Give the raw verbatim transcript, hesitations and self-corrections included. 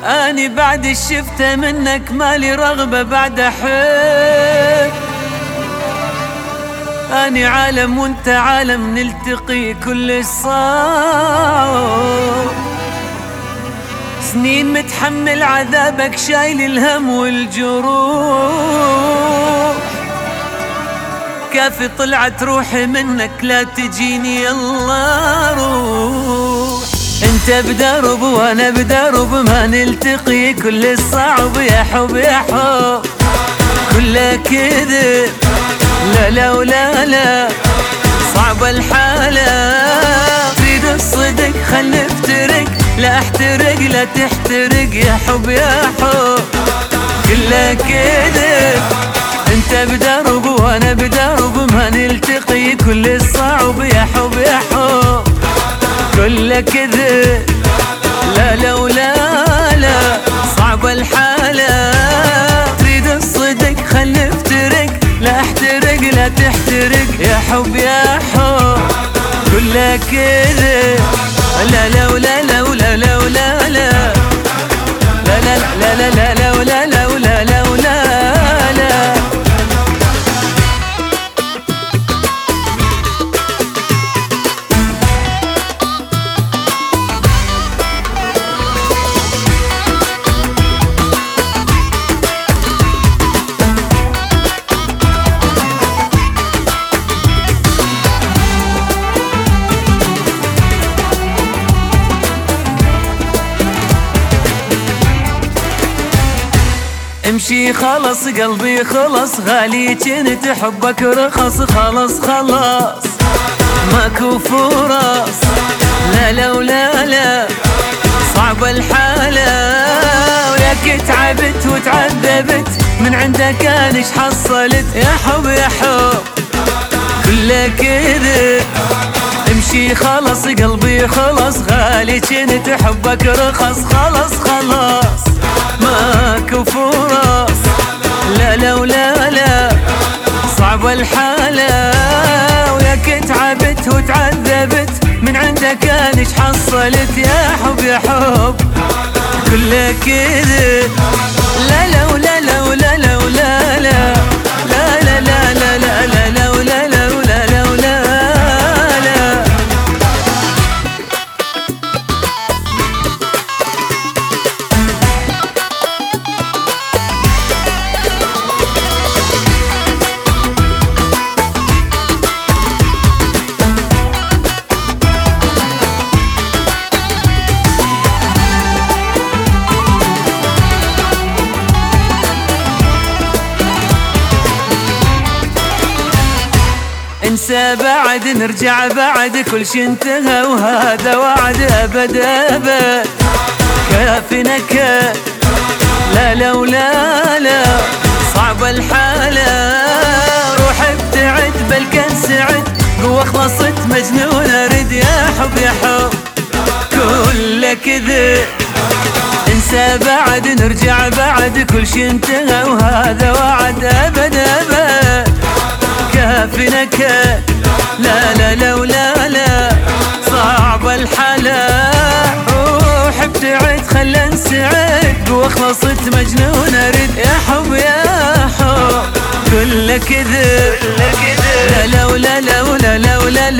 اني بعد الشفته منك مالي رغبة بعد احب. اني عالم وانت عالم نلتقي كل الصعب. سنين متحمل عذابك شايل الهم والجروح. كافي طلعت روحي منك لا تجيني يلا روح. انت بدرب وانا بدرب ما نلتقي كل الصعب يا حب يا حب كله كذب. لا لا ولا لا صعب الحالة تريد الصدق خل نفترق لا احترق لا تحترق يا حب يا حب كله كذب. انت بدرب وانا بدرب ما نلتقي كل الصعب يا حب يا حب كله كذب. لا لا ولا لا صعب الحالة تريد الصدق خل نفترق لا احترق لا تحترق يا حب يا حب كله كذب. لا لا ولا لا ولا لا ولا لا لا لا لا لا لا لا ولا لا ولا لا ولا لا. امشي خلص قلبي خلص غالي كنت حبك رخص خلص خلاص ماكو فرص. لا لا ولا لا صعب الحالة وياك تعبت وتعذبت من عندك انا ايش حصلت يا حب يا حب كله كذب. امشي خلص قلبي خلص غالي كنت حبك رخص خلص خلاص ماكو فرص. لا لا ولا لا صعب الحالة وياك تعبت وتعذبت من عندك انا ايش حصلت يا حب يا حب كله كذب. لا لا ولا لا ولا لا ولا لا لا لا لا لا لا لا لا ولا لا ولا لا ولا لا. انسى بعد نرجع بعد كل شي انتهى وهذا وعد ابد ابد كافي نكد. لا لا ولا لا صعب الحالة روح ابتعد بل كان سعد قوة خلصت مجنون ارد يا حب يا حب كله كذب. انسى بعد نرجع بعد كل شي انتهى وهذا وعد ابد ابد كافي نكد. لا لا لا ولا لا صعب الحالة روح ابتعد خلنا نسعد واخلصت مجنون ارد يا حب يا حب كله كذب. لا لا ولا لا ولا لا ولا